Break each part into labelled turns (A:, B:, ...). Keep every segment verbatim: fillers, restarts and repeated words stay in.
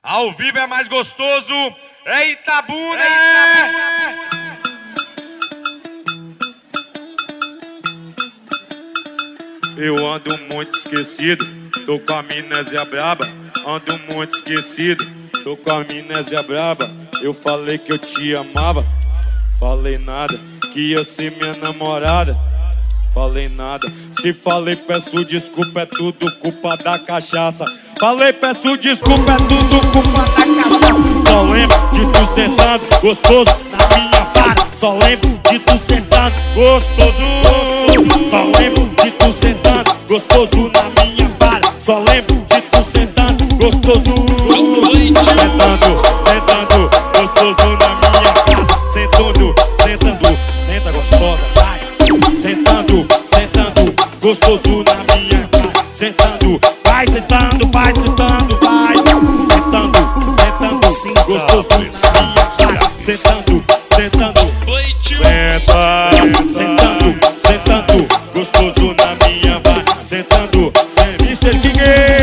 A: Ao vivo é mais gostoso. É Itabuna, é! Eu ando muito esquecido, tô com a amnésia braba. Ando muito esquecido, tô com a amnésia braba. Eu falei que eu te amava, falei nada, que ia ser minha namorada, falei nada. Se falei peço desculpa, é tudo culpa da cachaça. Falei peço desculpa, é tudo culpa da cachaça. Só lembro de tu sentando gostoso na minha vara. Só lembro de tu sentando gostoso. Só lembro de tu sentando gostoso na minha vara. Só lembro de tu sentando gostoso. Sentando, sentando gostoso na minha casa. Sentando, sentando, senta gostosa, vai. Sentando, sentando gostoso na minha casa. Sentando, vai sentando, vai sentando, vai. Sentando, sentando gostoso na minha casa. Sentando, sentando, senta, sentando, sentando gostoso na minha vai. Sentando, mister King.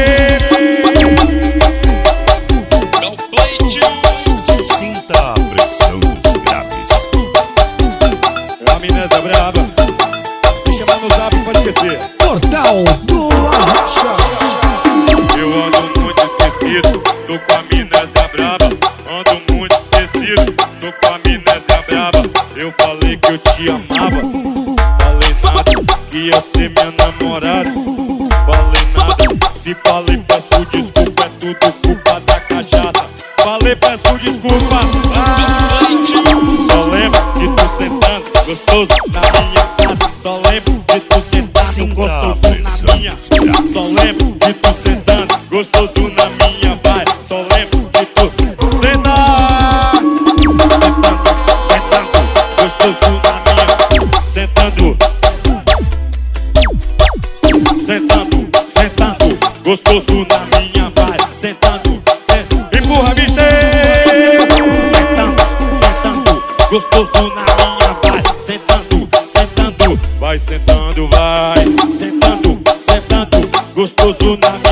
B: Sinta a pressão dos graves.
A: É a amnésia braba. Se chamar no zap pode esquecer.
C: Portal do Arrocha.
A: Eu ando muito esquecido, tô com a amnésia braba. Ando muito esquecido, tô com a amnésia braba. Eu falei que eu te amava, falei nada, que ia ser minha namorada, falei nada. Se falei peço desculpa, é tudo culpa da cachaça. Falei peço desculpa, ah, só lembro de tu sentando gostoso na minha casa. Só lembro de tu sentando gostoso na minha. Só lembro de tu sentando gostoso na minha vai. Só lembro de tu sentar, sentando, sentando gostoso na minha. Sentando, sentando, sentando gostoso na minha vai. Sentando, sentando, empurra mister. Sentando, sentando gostoso na minha vai. Sentando, sentando, vai sentando, vai. Sentando, sentando gostoso na minha.